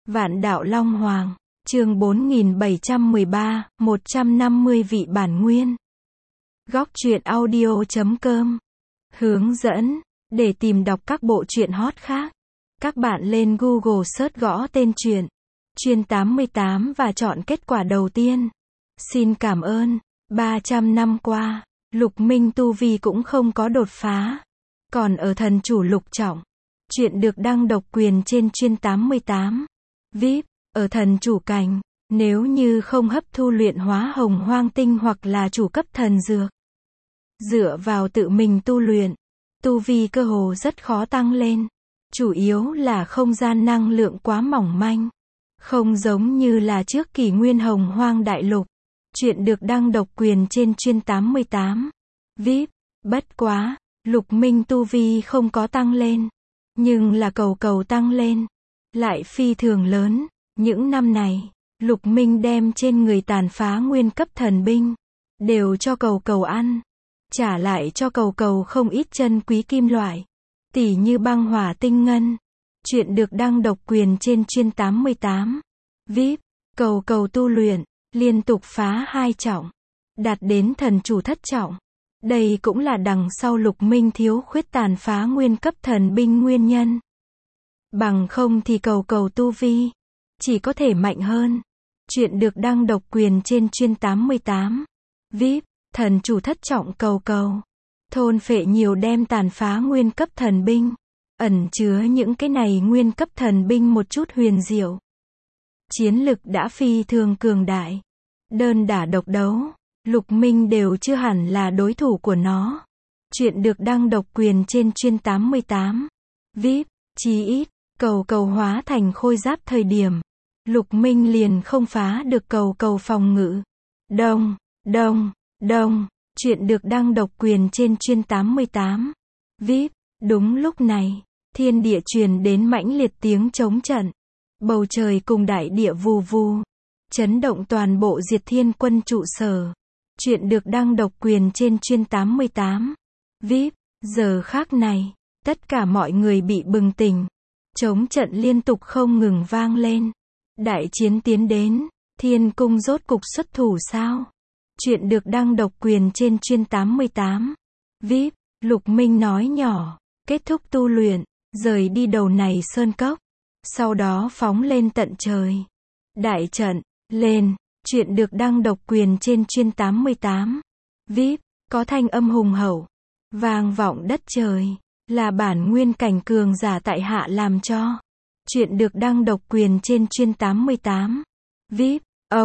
Vạn đạo Long Hoàng, chương 4713, 150 vị bản nguyên. Góc truyện audio.com. Hướng dẫn, để tìm đọc các bộ truyện hot khác, các bạn lên Google search gõ tên truyện Chuyên 88 và chọn kết quả đầu tiên. Xin cảm ơn. 300 năm qua, Lục Minh tu vi cũng không có đột phá, còn ở thần chủ lục trọng. Chuyện được đăng độc quyền trên Chuyên 88. VIP, ở thần chủ cảnh, nếu như không hấp thu luyện hóa hồng hoang tinh hoặc là chủ cấp thần dược, dựa vào tự mình tu luyện, tu vi cơ hồ rất khó tăng lên. Chủ yếu là không gian năng lượng quá mỏng manh, không giống như là trước kỷ nguyên hồng hoang đại lục. Chuyện được đăng độc quyền trên Chuyên 88. VIP, bất quá, Lục Minh tu vi không có tăng lên, nhưng là cầu tăng lên lại phi thường lớn. Những năm này, Lục Minh đem trên người tàn phá nguyên cấp thần binh đều cho cầu ăn, trả lại cho cầu không ít chân quý kim loại, tỉ như băng hỏa tinh ngân. Chuyện được đăng độc quyền trên Chuyên 88. VIP, cầu tu luyện liên tục phá 2 trọng, đạt đến thần chủ thất trọng. Đây cũng là đằng sau Lục Minh thiếu khuyết tàn phá nguyên cấp thần binh nguyên nhân. Bằng không thì cầu tu vi chỉ có thể mạnh hơn. Chuyện được đăng độc quyền trên Chuyên 88. VIP, thần chủ thất trọng cầu thôn phệ nhiều đem tàn phá nguyên cấp thần binh, ẩn chứa những cái này nguyên cấp thần binh một chút huyền diệu. Chiến lực đã phi thường cường đại. Đơn đả độc đấu, Lục Minh đều chưa hẳn là đối thủ của nó. Chuyện được đăng độc quyền trên Chuyên 88. VIP, chí ít, cầu hóa thành khôi giáp thời điểm, Lục Minh liền không phá được cầu phòng ngự. Đông. Chuyện được đăng độc quyền trên Chuyên 88. VIP, đúng lúc này, thiên địa truyền đến mãnh liệt tiếng chống trận. Bầu trời cùng đại địa vù vù, chấn động toàn bộ Diệt Thiên Quân trụ sở. Chuyện được đăng độc quyền trên Chuyên 88. VIP, giờ khắc này, tất cả mọi người bị bừng tỉnh. Chống trận liên tục không ngừng vang lên. Đại chiến tiến đến, Thiên Cung rốt cục xuất thủ sao? Chuyện được đăng độc quyền trên Chuyên 88. VIP, Lục Minh nói nhỏ, kết thúc tu luyện, rời đi đầu này sơn cốc, sau đó phóng lên tận trời. Đại trận, lên. Chuyện được đăng độc quyền trên Chuyên 88. VIP, có thanh âm hùng hậu, vang vọng đất trời, là bản nguyên cảnh cường giả tại hạ làm cho. Chuyện được đăng độc quyền trên Chuyên 88. VIP,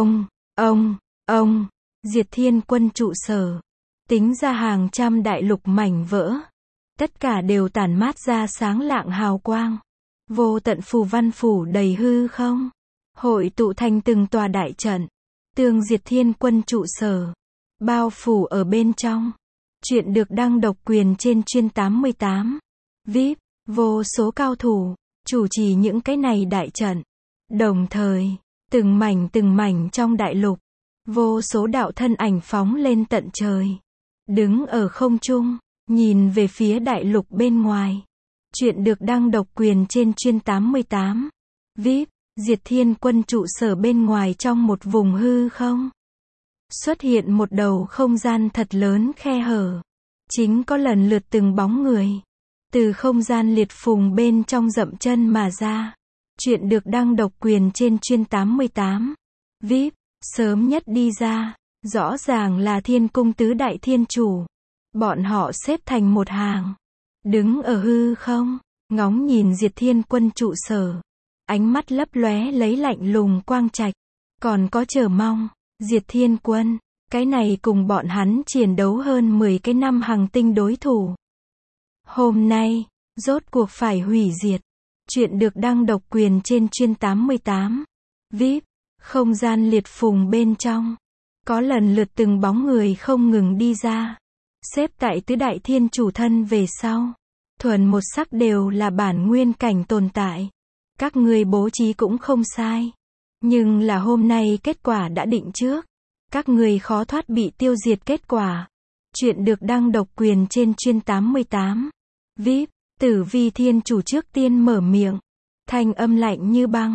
ông, Diệt Thiên Quân trụ sở, tính ra hàng trăm đại lục mảnh vỡ, tất cả đều tản mát ra sáng lạng hào quang. Vô tận phù văn phủ đầy hư không, hội tụ thành từng tòa đại trận, tương Diệt Thiên Quân trụ sở bao phủ ở bên trong. Chuyện được đăng độc quyền trên Chuyên 88. VIP, vô số cao thủ chủ trì những cái này đại trận. Đồng thời, từng mảnh trong đại lục, vô số đạo thân ảnh phóng lên tận trời, đứng ở không trung, nhìn về phía đại lục bên ngoài. Chuyện được đăng độc quyền trên Chuyên 88. VIP, Diệt Thiên Quân trụ sở bên ngoài trong một vùng hư không, xuất hiện một đầu không gian thật lớn khe hở. Chính có lần lượt từng bóng người từ không gian liệt phùng bên trong dậm chân mà ra. Chuyện được đăng độc quyền trên Chuyên 88. VIP, sớm nhất đi ra, rõ ràng là Thiên Cung tứ đại thiên chủ. Bọn họ xếp thành một hàng, đứng ở hư không, ngóng nhìn Diệt Thiên Quân trụ sở, ánh mắt lấp lóe lấy lạnh lùng quang trạch, còn có chờ mong. Diệt Thiên Quân, cái này cùng bọn hắn chiến đấu hơn 10 cái năm hằng tinh đối thủ, hôm nay rốt cuộc phải hủy diệt. Chuyện được đăng độc quyền trên Chuyên 88. VIP, không gian liệt phùng bên trong, có lần lượt từng bóng người không ngừng đi ra, xếp tại tứ đại thiên chủ thân về sau, thuần một sắc đều là bản nguyên cảnh tồn tại. Các ngươi bố trí cũng không sai, nhưng là hôm nay kết quả đã định trước, các ngươi khó thoát bị tiêu diệt kết quả. Chuyện được đăng độc quyền trên Chuyên 88. VIP, Tử Vi thiên chủ trước tiên mở miệng, thanh âm lạnh như băng.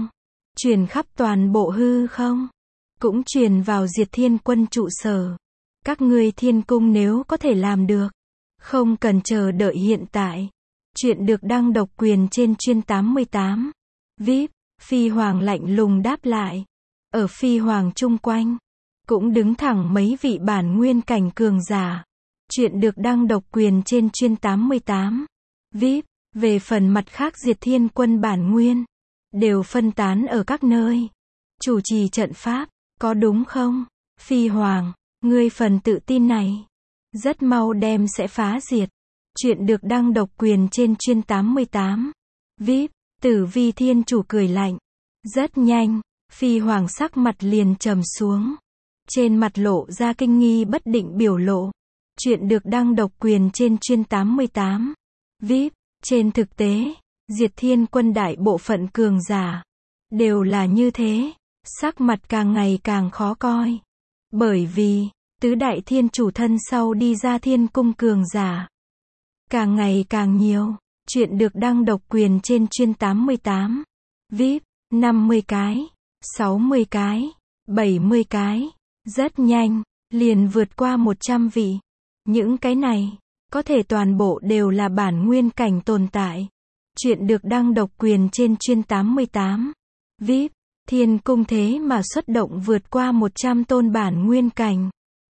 truyền khắp toàn bộ hư không, cũng truyền vào Diệt Thiên Quân trụ sở. Các ngươi thiên cung nếu có thể làm được, không cần chờ đợi hiện tại. Chuyện được đăng độc quyền trên chuyên 88. VIP, Phi Hoàng lạnh lùng đáp lại. Ở Phi Hoàng chung quanh, cũng đứng thẳng mấy vị bản nguyên cảnh cường giả. Chuyện được đăng độc quyền trên chuyên 88. VIP, về phần mặt khác Diệt Thiên Quân bản nguyên, đều phân tán ở các nơi. Chủ trì trận pháp, có đúng không? Phi Hoàng, ngươi phần tự tin này, rất mau đem sẽ phá diệt. Chuyện được đăng độc quyền trên chuyên 88. VIP, Tử Vi Thiên Chủ cười lạnh. Rất nhanh, Phi Hoàng sắc mặt liền trầm xuống. Trên mặt lộ ra kinh nghi bất định biểu lộ. Chuyện được đăng độc quyền trên chuyên 88. VIP, trên thực tế, Diệt Thiên Quân đại bộ phận cường giả đều là như thế, sắc mặt càng ngày càng khó coi. Bởi vì, tứ đại thiên chủ thân sau đi ra thiên cung cường giả càng ngày càng nhiều. Chuyện được đăng độc quyền trên chuyên 88. VIP, 50 cái, 60 cái, 70 cái, rất nhanh, liền vượt qua 100 vị. Những cái này, có thể toàn bộ đều là bản nguyên cảnh tồn tại. Chuyện được đăng độc quyền trên chuyên 88. VIP, thiên cung thế mà xuất động vượt qua 100 tôn bản nguyên cảnh.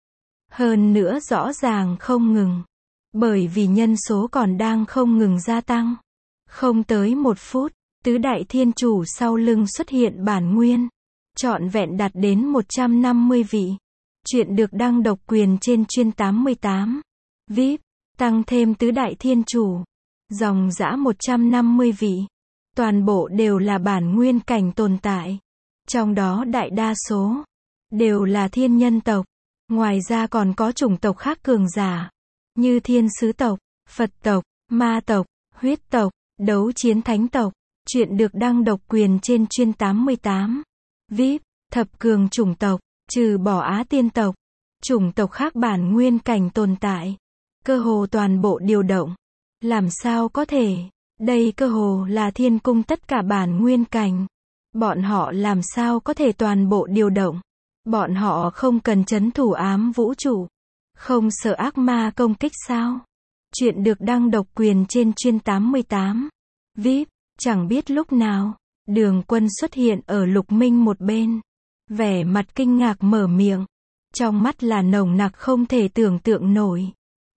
Hơn nữa rõ ràng không ngừng. Bởi vì nhân số còn đang không ngừng gia tăng. Không tới 1 phút, tứ đại thiên chủ sau lưng xuất hiện bản nguyên. Trọn vẹn đạt đến 150 vị. Chuyện được đăng độc quyền trên chuyên 88. VIP, tăng thêm tứ đại thiên chủ. Dòng dã 150 vị. Toàn bộ đều là bản nguyên cảnh tồn tại. Trong đó đại đa số đều là thiên nhân tộc. Ngoài ra còn có chủng tộc khác cường giả. Như thiên sứ tộc, Phật tộc, ma tộc, huyết tộc, đấu chiến thánh tộc. Chuyện được đăng độc quyền trên chuyên 88. VIP, thập cường chủng tộc, trừ bỏ Á tiên tộc. Chủng tộc khác bản nguyên cảnh tồn tại. Cơ hồ toàn bộ điều động. Làm sao có thể? Đây cơ hồ là thiên cung tất cả bản nguyên cảnh. Bọn họ làm sao có thể toàn bộ điều động? Bọn họ không cần trấn thủ ám vũ trụ. Không sợ ác ma công kích sao? Chuyện được đăng độc quyền trên chuyên 88. VIP, chẳng biết lúc nào, Đường Quân xuất hiện ở Lục Minh một bên. Vẻ mặt kinh ngạc mở miệng. Trong mắt là nồng nặc không thể tưởng tượng nổi.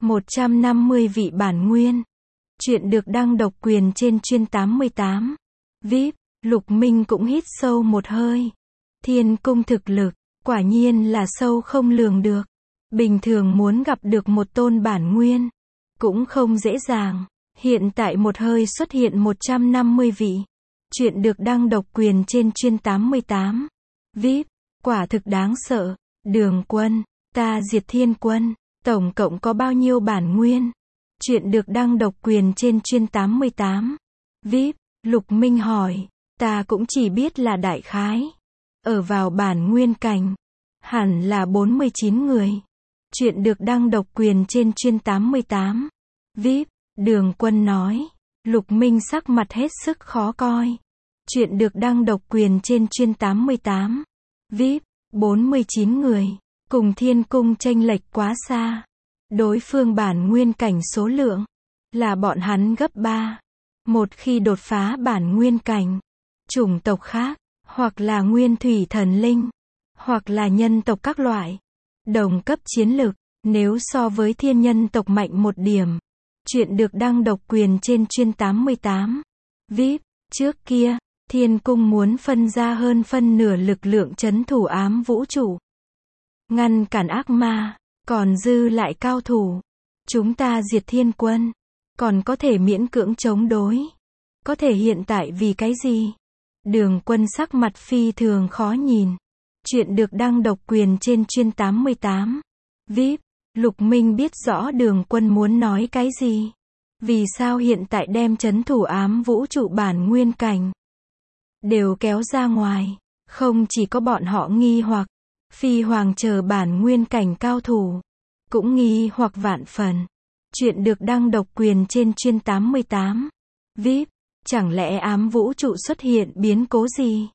150 vị bản nguyên. Chuyện được đăng độc quyền trên chuyên 88. VIP, Lục Minh cũng hít sâu một hơi. Thiên cung thực lực, quả nhiên là sâu không lường được. Bình thường muốn gặp được một tôn bản nguyên, cũng không dễ dàng. Hiện tại một hơi xuất hiện 150 vị. Chuyện được đăng độc quyền trên chuyên 88. VIP, quả thực đáng sợ. Đường Quân, ta Diệt Thiên Quân, tổng cộng có bao nhiêu bản nguyên? Chuyện được đăng độc quyền trên chuyên 88. VIP, Lục Minh hỏi, ta cũng chỉ biết là đại khái. Ở vào bản nguyên cảnh, hẳn là 49 người. Chuyện được đăng độc quyền trên chuyên 88. VIP, Đường Quân nói. Lục Minh sắc mặt hết sức khó coi. Chuyện được đăng độc quyền trên chuyên 88. VIP, 49 người. Cùng thiên cung chênh lệch quá xa. Đối phương bản nguyên cảnh số lượng là bọn hắn gấp 3. Một khi đột phá bản nguyên cảnh, chủng tộc khác, hoặc là nguyên thủy thần linh, hoặc là nhân tộc các loại, đồng cấp chiến lực, nếu so với thiên nhân tộc mạnh một điểm. Chuyện được đăng độc quyền trên chuyên 88. VIP, trước kia, thiên cung muốn phân ra hơn phân nửa lực lượng trấn thủ ám vũ trụ. Ngăn cản ác ma, còn dư lại cao thủ. Chúng ta Diệt Thiên Quân, còn có thể miễn cưỡng chống đối. Có thể hiện tại vì cái gì? Đường Quân sắc mặt phi thường khó nhìn. Chuyện được đăng độc quyền trên chuyên 88. VIP, Lục Minh biết rõ Đường Quân muốn nói cái gì. Vì sao hiện tại đem trấn thủ ám vũ trụ bản nguyên cảnh đều kéo ra ngoài. Không chỉ có bọn họ nghi hoặc, Phi Hoàng chờ bản nguyên cảnh cao thủ cũng nghi hoặc vạn phần. Chuyện được đăng độc quyền trên chuyên 88. VIP, chẳng lẽ ám vũ trụ xuất hiện biến cố gì?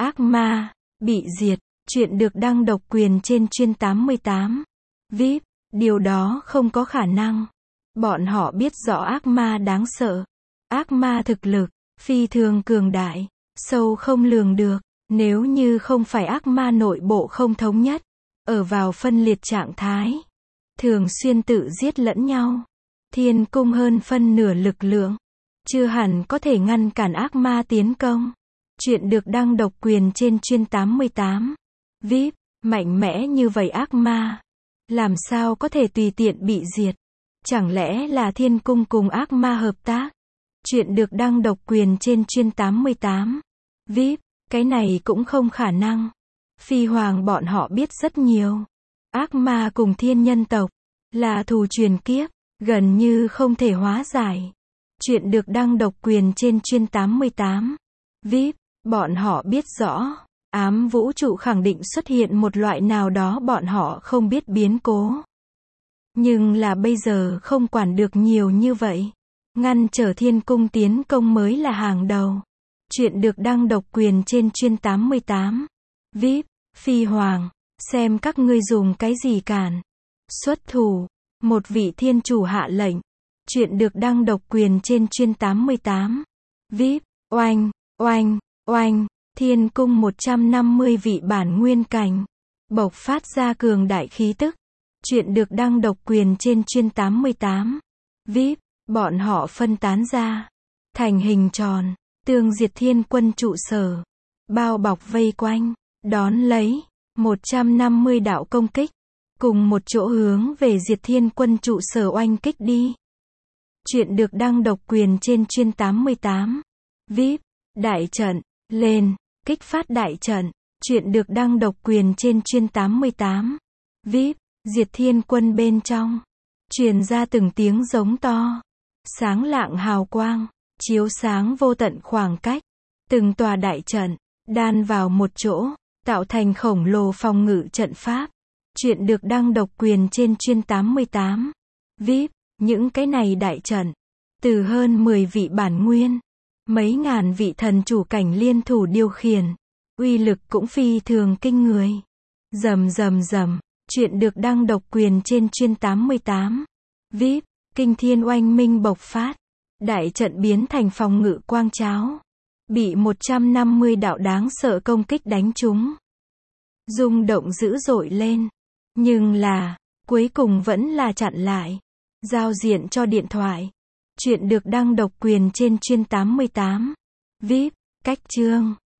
Ác ma, bị diệt. Chuyện được đăng độc quyền trên Chuyên 88. VIP, điều đó không có khả năng. Bọn họ biết rõ ác ma đáng sợ. Ác ma thực lực, phi thường cường đại, sâu không lường được. Nếu như không phải ác ma nội bộ không thống nhất, ở vào phân liệt trạng thái, thường xuyên tự giết lẫn nhau, Thiên Cung hơn phân nửa lực lượng, chưa hẳn có thể ngăn cản ác ma tiến công. Chuyện được đăng độc quyền trên Chuyên 88. VIP, mạnh mẽ như vậy ác ma, làm sao có thể tùy tiện bị diệt? Chẳng lẽ là Thiên Cung cùng ác ma hợp tác? Chuyện được đăng độc quyền trên Chuyên 88. VIP, cái này cũng không khả năng. Phi hoàng bọn họ biết rất nhiều. Ác ma cùng thiên nhân tộc là thù truyền kiếp, gần như không thể hóa giải. Chuyện được đăng độc quyền trên Chuyên 88. VIP, bọn họ biết rõ, ám vũ trụ khẳng định xuất hiện một loại nào đó bọn họ không biết biến cố. Nhưng là bây giờ không quản được nhiều như vậy. Ngăn trở Thiên Cung tiến công mới là hàng đầu. Chuyện được đăng độc quyền trên Chuyên 88. VIP, Phi Hoàng, xem các ngươi dùng cái gì cản. Xuất thủ, một vị thiên chủ hạ lệnh. Chuyện được đăng độc quyền trên Chuyên 88. VIP, oanh, oanh, oanh, Thiên Cung 150 vị bản nguyên cảnh, bộc phát ra cường đại khí tức. Chuyện được đăng độc quyền trên Chuyên 88. VIP, bọn họ phân tán ra, thành hình tròn, tương diệt Thiên Quân trụ sở, bao bọc vây quanh, đón lấy 150 đạo công kích, cùng một chỗ hướng về diệt Thiên Quân trụ sở oanh kích đi. Chuyện được đăng độc quyền trên Chuyên 88. VIP, đại trận, lên, kích phát đại trận. Chuyện được đăng độc quyền trên Chuyên 88. VIP, diệt Thiên Quân bên trong, truyền ra từng tiếng giống to, sáng lạng hào quang, chiếu sáng vô tận khoảng cách, từng tòa đại trận đan vào một chỗ, tạo thành khổng lồ phòng ngự trận pháp. Chuyện được đăng độc quyền trên Chuyên 88. VIP, những cái này đại trận, từ hơn 10 vị bản nguyên, mấy ngàn vị thần chủ cảnh liên thủ điều khiển, uy lực cũng phi thường kinh người. Rầm rầm rầm. Chuyện được đăng độc quyền trên Chuyên 88. VIP, kinh thiên oanh minh bộc phát, đại trận biến thành phòng ngự quang cháo, bị 150 đạo đáng sợ công kích đánh trúng, rung động dữ dội lên, nhưng là, cuối cùng vẫn là chặn lại, giao diện cho điện thoại. Chuyện được đăng độc quyền trên Chuyên 88. VIP, cách chương.